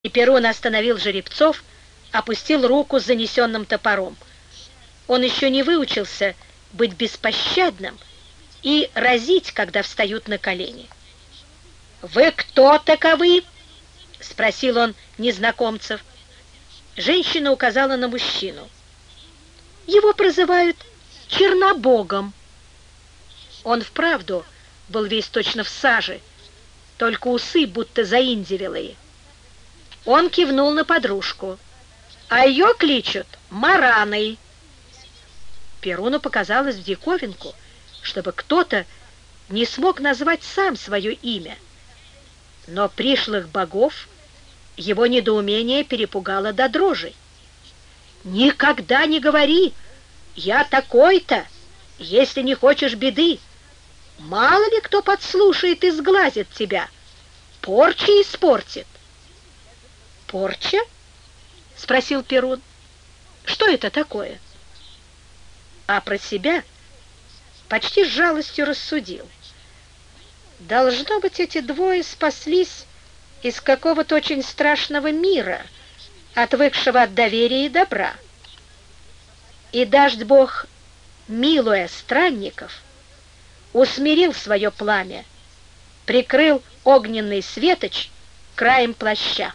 И Перун остановил жеребцов, опустил руку с занесенным топором. Он еще не выучился быть беспощадным и разить, когда встают на колени. «Вы кто таковы?» — спросил он незнакомцев. Женщина указала на мужчину. «Его прозывают Чернобогом». Он вправду был весь точно в саже, только усы будто заиндевелые. Он кивнул на подружку. «А ее кличут Мараной». Перуну показалось в диковинку, чтобы кто-то не смог назвать сам свое имя. Но пришлых богов его недоумение перепугало до дрожи. «Никогда не говори: я такой-то, если не хочешь беды. Мало ли кто подслушает и сглазит тебя, порча испортит». «Порча?» — спросил Перун. «Что это такое?» А про себя почти с жалостью рассудил. Должно быть, эти двое спаслись из какого-то очень страшного мира, отвыкшего от доверия и добра. И дождь-бог, милуя странников, усмирил свое пламя, прикрыл огненный светоч краем плаща.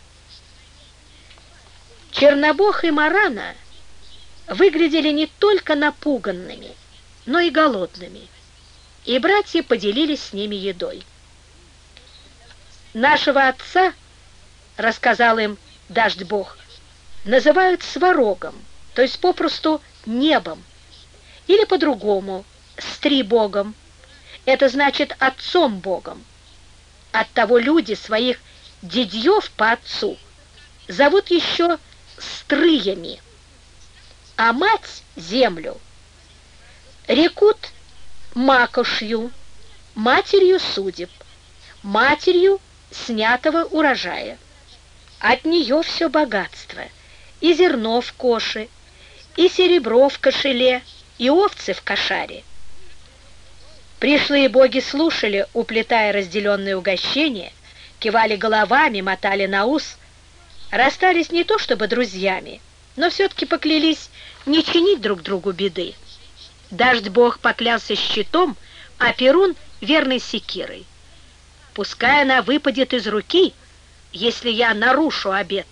Чернобог и Марана выглядели не только напуганными, но и голодными, и братья поделились с ними едой. «Нашего отца, — рассказал им дождь-бог, — называют сварогом, то есть попросту небом, или по-другому стрибогом, это значит отцом-богом. Оттого люди своих дядьев по отцу зовут еще стрыями, а мать землю рекут макошью, матерью судеб, матерью снятого урожая. От нее все богатство, и зерно в коше, и серебро в кошеле, и овцы в кошаре. Пришлые боги слушали, уплетая разделенные угощения, кивали головами, мотали на ус, расстались не то чтобы друзьями, но все-таки поклялись не чинить друг другу беды. Дождь-бог поклялся щитом, а Перун — верной секирой. Пускай она выпадет из руки, если я нарушу обет.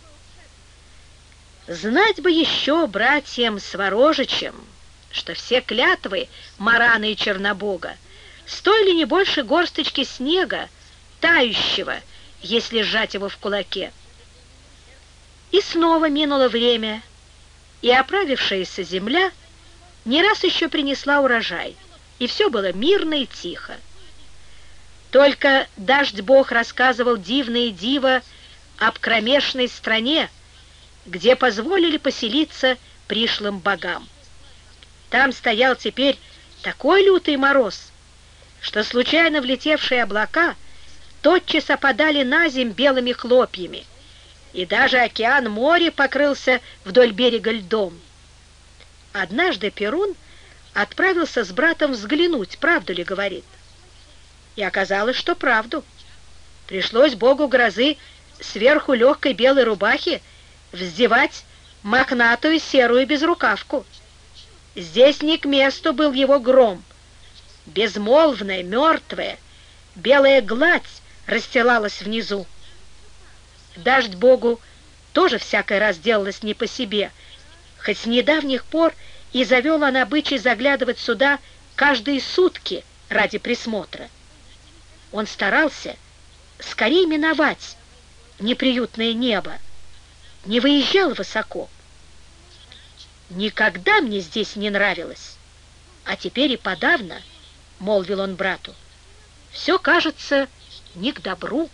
Знать бы еще братьям Сварожичам, что все клятвы Марана и Чернобога стоили не больше горсточки снега, тающего, если сжать его в кулаке. И снова минуло время, и оправившаяся земля не раз еще принесла урожай, и все было мирно и тихо. Только дождь-бог рассказывал дивное диво об кромешной стране, где позволили поселиться пришлым богам. Там стоял теперь такой лютый мороз, что случайно влетевшие облака тотчас опадали на земь белыми хлопьями, и даже океан-море покрылся вдоль берега льдом. Однажды Перун отправился с братом взглянуть, правду ли говорит. И оказалось, что правду. Пришлось богу грозы сверху легкой белой рубахи вздевать мохнатую серую безрукавку. Здесь не к месту был его гром. Безмолвная, мертвая, белая гладь расстилалась внизу. Дождь-богу тоже всякий раз делалось не по себе, хоть с недавних пор и завел он обычай заглядывать сюда каждые сутки ради присмотра. Он старался скорее миновать неприютное небо, не выезжал высоко. «Никогда мне здесь не нравилось, а теперь и подавно, — молвил он брату, — все кажется не к добру».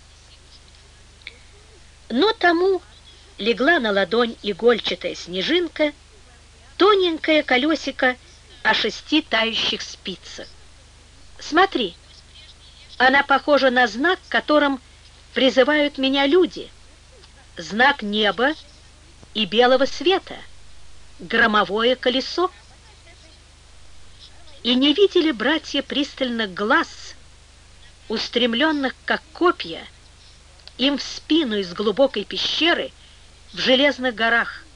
Но тому легла на ладонь игольчатая снежинка, тоненькое колесико о 6 тающих спицах. «Смотри, она похожа на знак, которым призывают меня люди, знак неба и белого света, громовое колесо». И не видели братья пристальных глаз, устремленных, как копья, им в спину из глубокой пещеры в Железных горах.